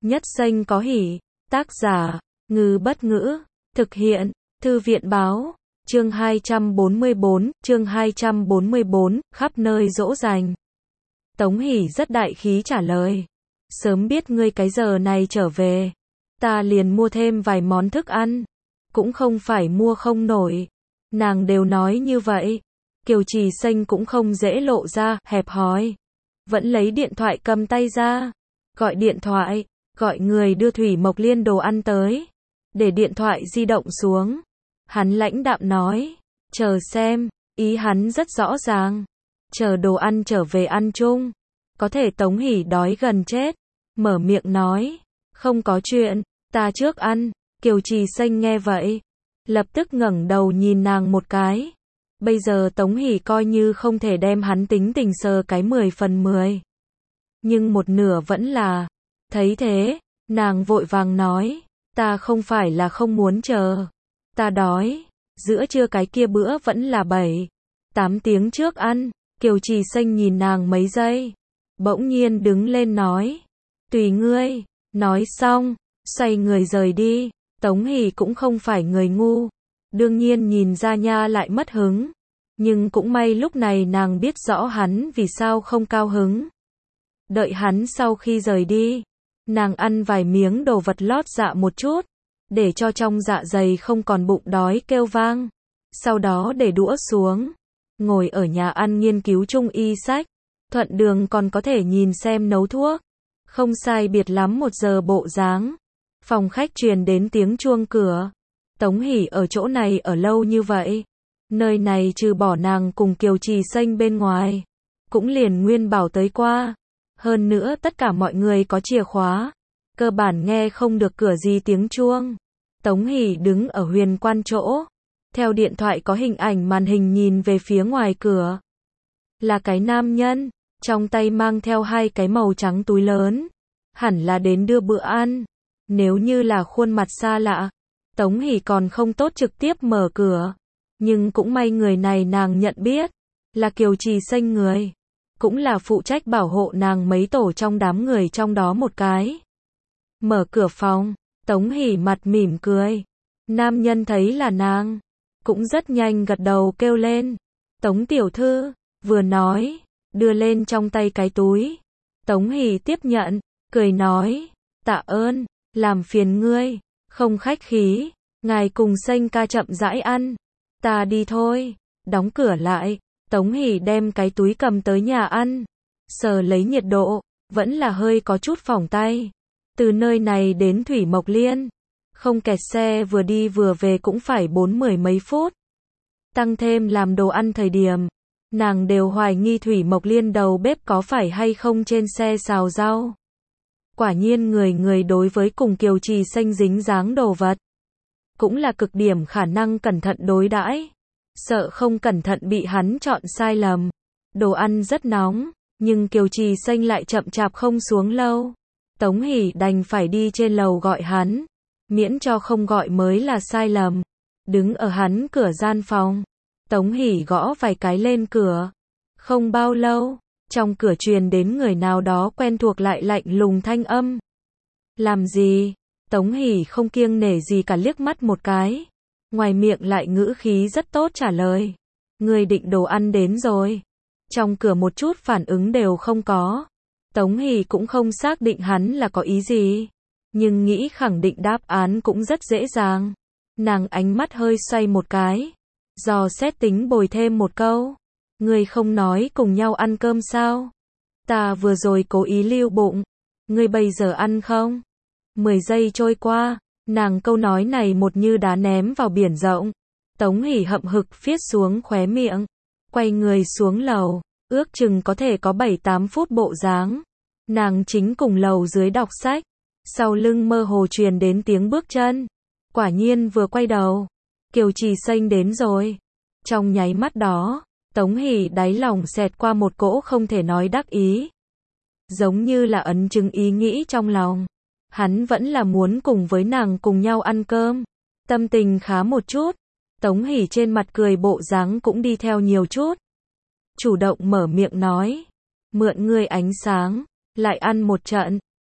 Nhất xanh có hỉ. Tác giả, Ngư Bất Ngữ. Thực hiện, Thư viện Báo. Chương 244, khắp nơi dỗ dành. Tống Hỷ rất đại khí trả lời. Sớm biết ngươi cái giờ này trở về, ta liền mua thêm vài món thức ăn. Cũng không phải mua không nổi. Nàng đều nói như vậy. Kiều Trì Xanh cũng không dễ lộ ra, hẹp hòi. Vẫn lấy điện thoại cầm tay ra. Gọi điện thoại, gọi người đưa Thủy Mộc Liên đồ ăn tới. Để điện thoại di động xuống. Hắn lãnh đạm nói, chờ xem, ý hắn rất rõ ràng. Chờ đồ ăn trở về ăn chung. Có thể Tống Hỷ đói gần chết. Mở miệng nói, không có chuyện, ta trước ăn. Kiều Trì Xanh nghe vậy, lập tức ngẩng đầu nhìn nàng một cái. Bây giờ Tống Hỷ coi như không thể đem hắn tính tình sờ cái 10 phần 10. Nhưng một nửa vẫn là. Thấy thế, nàng vội vàng nói, ta không phải là không muốn chờ. Ta đói, giữa trưa cái kia bữa vẫn là 7-8 tiếng trước ăn. Kiều Trì Xanh nhìn nàng mấy giây, bỗng nhiên đứng lên nói, tùy ngươi. Nói xong, xoay người rời đi. Tống Hỷ cũng không phải người ngu, đương nhiên nhìn ra nha lại mất hứng. Nhưng cũng may lúc này nàng biết rõ hắn vì sao không cao hứng. Đợi hắn sau khi rời đi, nàng ăn vài miếng đồ vật lót dạ một chút, để cho trong dạ dày không còn bụng đói kêu vang. Sau đó để đũa xuống, ngồi ở nhà ăn nghiên cứu trung y sách, thuận đường còn có thể nhìn xem nấu thuốc. Không sai biệt lắm 1 giờ bộ dáng. Phòng khách truyền đến tiếng chuông cửa. Tống Hỷ ở chỗ này ở lâu như vậy, nơi này trừ bỏ nàng cùng Kiều Trì Xanh bên ngoài, cũng liền Nguyên Bảo tới qua. Hơn nữa tất cả mọi người có chìa khóa, cơ bản nghe không được cửa gì tiếng chuông. Tống Hỷ đứng ở huyền quan chỗ, theo điện thoại có hình ảnh màn hình nhìn về phía ngoài cửa. Là cái nam nhân, trong tay mang theo 2 cái màu trắng túi lớn, hẳn là đến đưa bữa ăn. Nếu như là khuôn mặt xa lạ, Tống Hỷ còn không tốt trực tiếp mở cửa. Nhưng cũng may người này nàng nhận biết, là Kiều Trì Xanh người, cũng là phụ trách bảo hộ nàng mấy tổ trong đám người trong đó một cái. Mở cửa phòng, Tống Hỷ mặt mỉm cười. Nam nhân thấy là nàng, cũng rất nhanh gật đầu kêu lên, Tống tiểu thư, vừa nói, đưa lên trong tay cái túi. Tống Hỷ tiếp nhận, cười nói, tạ ơn, làm phiền ngươi, không khách khí, ngài cùng Xanh ca chậm rãi ăn, ta đi thôi. Đóng cửa lại, Tống Hỷ đem cái túi cầm tới nhà ăn, sờ lấy nhiệt độ, vẫn là hơi có chút phỏng tay. Từ nơi này đến Thủy Mộc Liên, không kẹt xe vừa đi vừa về cũng phải 40 mấy phút. Tăng thêm làm đồ ăn thời điểm, nàng đều hoài nghi Thủy Mộc Liên đầu bếp có phải hay không trên xe xào rau. Quả nhiên người đối với cùng Kiều Trì Xanh dính dáng đồ vật, cũng là cực điểm khả năng cẩn thận đối đãi, sợ không cẩn thận bị hắn chọn sai lầm. Đồ ăn rất nóng, nhưng Kiều Trì Xanh lại chậm chạp không xuống lâu. Tống Hỷ đành phải đi trên lầu gọi hắn, miễn cho không gọi mới là sai lầm. Đứng ở hắn cửa gian phòng, Tống Hỷ gõ vài cái lên cửa. Không bao lâu, trong cửa truyền đến người nào đó quen thuộc lại lạnh lùng thanh âm. Làm gì? Tống Hỷ không kiêng nể gì cả liếc mắt một cái. Ngoài miệng lại ngữ khí rất tốt trả lời. Người định đồ ăn đến rồi. Trong cửa một chút phản ứng đều không có. Tống Hỷ cũng không xác định hắn là có ý gì. Nhưng nghĩ khẳng định đáp án cũng rất dễ dàng. Nàng ánh mắt hơi xoay một cái. Dò xét tính bồi thêm một câu. Ngươi không nói cùng nhau ăn cơm sao? Ta vừa rồi cố ý lưu bụng. Ngươi bây giờ ăn không? 10 giây trôi qua, nàng câu nói này một như đá ném vào biển rộng. Tống Hỷ hậm hực phiết xuống khóe miệng, quay người xuống lầu, ước chừng có thể có 7-8 phút bộ dáng. Nàng chính cùng lầu dưới đọc sách, sau lưng mơ hồ truyền đến tiếng bước chân. Quả nhiên vừa quay đầu, Kiều Trì Xanh đến rồi. Trong nháy mắt đó, Tống Hỷ đáy lòng xẹt qua một cỗ không thể nói đắc ý. Giống như là ấn chứng ý nghĩ trong lòng. Hắn vẫn là muốn cùng với nàng cùng nhau ăn cơm. Tâm tình khá một chút. Tống Hỷ trên mặt cười bộ dáng cũng đi theo nhiều chút. Chủ động mở miệng nói. Mượn ngươi ánh sáng, lại ăn một trận.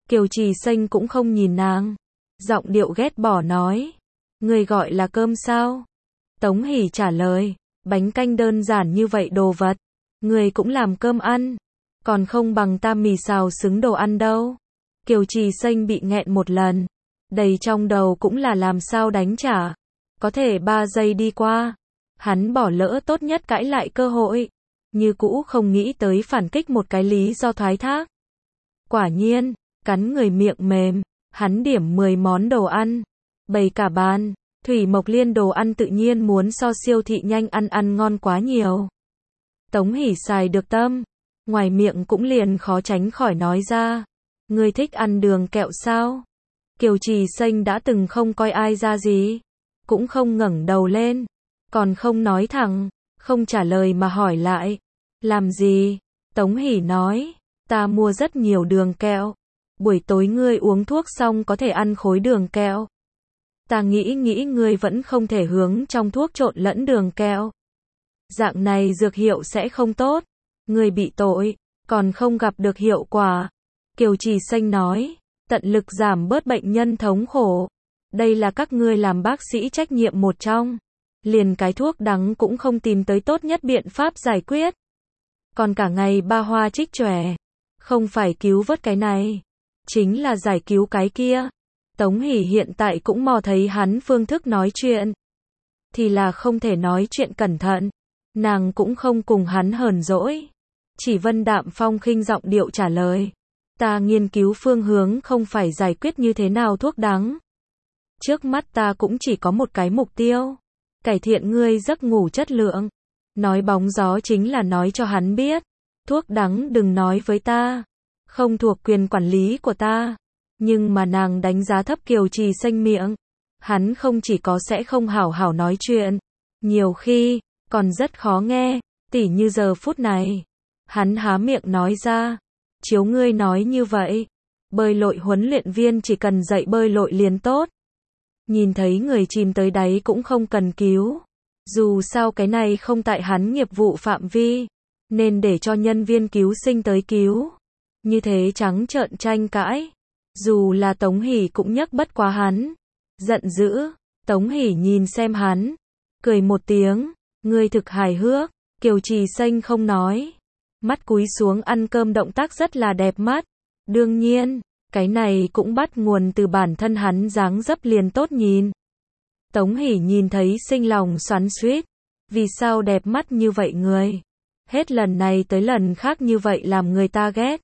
Kiều Trì Xanh cũng không nhìn nàng. Giọng điệu ghét bỏ nói. Người gọi là cơm sao? Tống Hỷ trả lời. Bánh canh đơn giản như vậy đồ vật. Người cũng làm cơm ăn. Còn không bằng ta mì xào xứng đồ ăn đâu. Kiều Trì Xanh bị nghẹn một lần. Đầy trong đầu cũng là làm sao đánh trả. Có thể 3 giây đi qua. Hắn bỏ lỡ tốt nhất cãi lại cơ hội. Như cũ không nghĩ tới phản kích một cái lý do thoái thác. Quả nhiên, cắn người miệng mềm. Hắn điểm 10 món đồ ăn. Bày cả bàn. Thủy Mộc Liên đồ ăn tự nhiên muốn so siêu thị nhanh ăn ngon quá nhiều. Tống Hỷ xài được tâm. Ngoài miệng cũng liền khó tránh khỏi nói ra. Ngươi thích ăn đường kẹo sao? Kiều Trì Xanh đã từng không coi ai ra gì. Cũng không ngẩng đầu lên. Còn không nói thẳng. Không trả lời mà hỏi lại. Làm gì? Tống Hỷ nói. Ta mua rất nhiều đường kẹo. Buổi tối ngươi uống thuốc xong có thể ăn khối đường kẹo. Ta nghĩ ngươi vẫn không thể hướng trong thuốc trộn lẫn đường kẹo. Dạng này dược hiệu sẽ không tốt. Ngươi bị tội, còn không gặp được hiệu quả. Kiều Trì Xanh nói, tận lực giảm bớt bệnh nhân thống khổ. Đây là các ngươi làm bác sĩ trách nhiệm một trong. Liền cái thuốc đắng cũng không tìm tới tốt nhất biện pháp giải quyết. Còn cả ngày ba hoa trích chòe. Không phải cứu vớt cái này. Chính là giải cứu cái kia. Tống Hỷ hiện tại cũng mò thấy hắn phương thức nói chuyện. Thì là không thể nói chuyện cẩn thận. Nàng cũng không cùng hắn hờn dỗi. Chỉ vân đạm phong khinh giọng điệu trả lời. Ta nghiên cứu phương hướng không phải giải quyết như thế nào thuốc đắng. Trước mắt ta cũng chỉ có một cái mục tiêu. Cải thiện ngươi giấc ngủ chất lượng. Nói bóng gió chính là nói cho hắn biết. Thuốc đắng đừng nói với ta. Không thuộc quyền quản lý của ta. Nhưng mà nàng đánh giá thấp Kiều Trì Xanh miệng. Hắn không chỉ có sẽ không hảo hảo nói chuyện. Nhiều khi, còn rất khó nghe. Tỉ như giờ phút này. Hắn há miệng nói ra. Chiếu ngươi nói như vậy. Bơi lội huấn luyện viên chỉ cần dạy bơi lội liền tốt. Nhìn thấy người chìm tới đáy cũng không cần cứu. Dù sao cái này không tại hắn nghiệp vụ phạm vi. Nên để cho nhân viên cứu sinh tới cứu. Như thế trắng trợn tranh cãi. Dù là Tống Hỷ cũng nhấc bất quá hắn. Giận dữ. Tống Hỷ nhìn xem hắn. Cười một tiếng. Ngươi thực hài hước. Kiều Trì Xanh không nói. Mắt cúi xuống ăn cơm động tác rất là đẹp mắt. Đương nhiên, cái này cũng bắt nguồn từ bản thân hắn dáng dấp liền tốt nhìn. Tống Hỷ nhìn thấy sinh lòng xoắn xuýt. Vì sao đẹp mắt như vậy người? Hết lần này tới lần khác như vậy làm người ta ghét.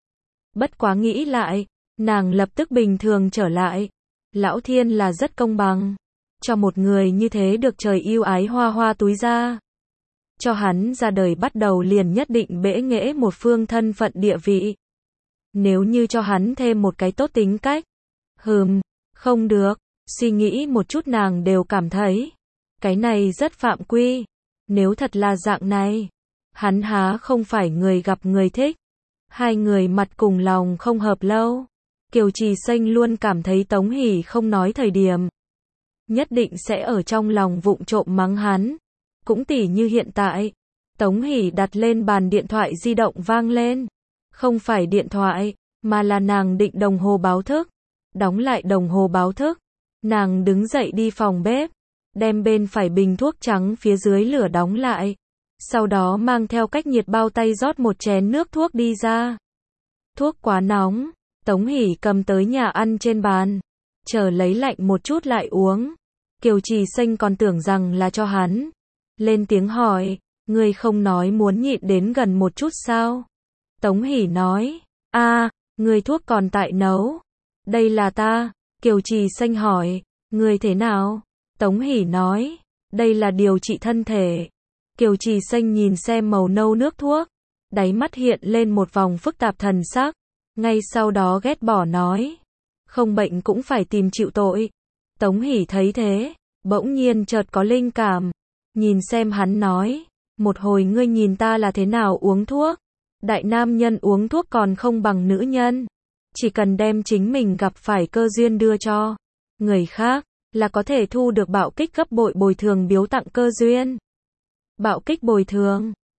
Bất quá nghĩ lại, nàng lập tức bình thường trở lại. Lão Thiên là rất công bằng. Cho một người như thế được trời yêu ái hoa hoa túi ra. Cho hắn ra đời bắt đầu liền nhất định bẽ nghễ một phương thân phận địa vị. Nếu như cho hắn thêm một cái tốt tính cách. Không được. Suy nghĩ một chút nàng đều cảm thấy. Cái này rất phạm quy. Nếu thật là dạng này. Hắn há không phải người gặp người thích. Hai người mặt cùng lòng không hợp lâu. Kiều Trì Xanh luôn cảm thấy Tống Hỷ không nói thời điểm. Nhất định sẽ ở trong lòng vụng trộm mắng hắn. Cũng tỉ như hiện tại. Tống Hỷ đặt lên bàn điện thoại di động vang lên. Không phải điện thoại, mà là nàng định đồng hồ báo thức. Đóng lại đồng hồ báo thức. Nàng đứng dậy đi phòng bếp. Đem bên phải bình thuốc trắng phía dưới lửa đóng lại. Sau đó mang theo cách nhiệt bao tay rót một chén nước thuốc đi ra. Thuốc quá nóng. Tống Hỷ cầm tới nhà ăn trên bàn. Chờ lấy lạnh một chút lại uống. Kiều Trì Xanh còn tưởng rằng là cho hắn. Lên tiếng hỏi. Ngươi không nói muốn nhịn đến gần một chút sao? Tống Hỷ nói. Ngươi thuốc còn tại nấu. Đây là ta. Kiều Trì Xanh hỏi. Ngươi thế nào? Tống Hỷ nói. Đây là điều trị thân thể. Kiều Trì Xanh nhìn xem màu nâu nước thuốc. Đáy mắt hiện lên một vòng phức tạp thần sắc. Ngay sau đó ghét bỏ nói. Không bệnh cũng phải tìm chịu tội. Tống Hỷ thấy thế. Bỗng nhiên chợt có linh cảm. Nhìn xem hắn nói. Một hồi ngươi nhìn ta là thế nào uống thuốc. Đại nam nhân uống thuốc còn không bằng nữ nhân. Chỉ cần đem chính mình gặp phải cơ duyên đưa cho người khác. Là có thể thu được bạo kích gấp bội bồi thường biếu tặng cơ duyên. Bạo kích bồi thường.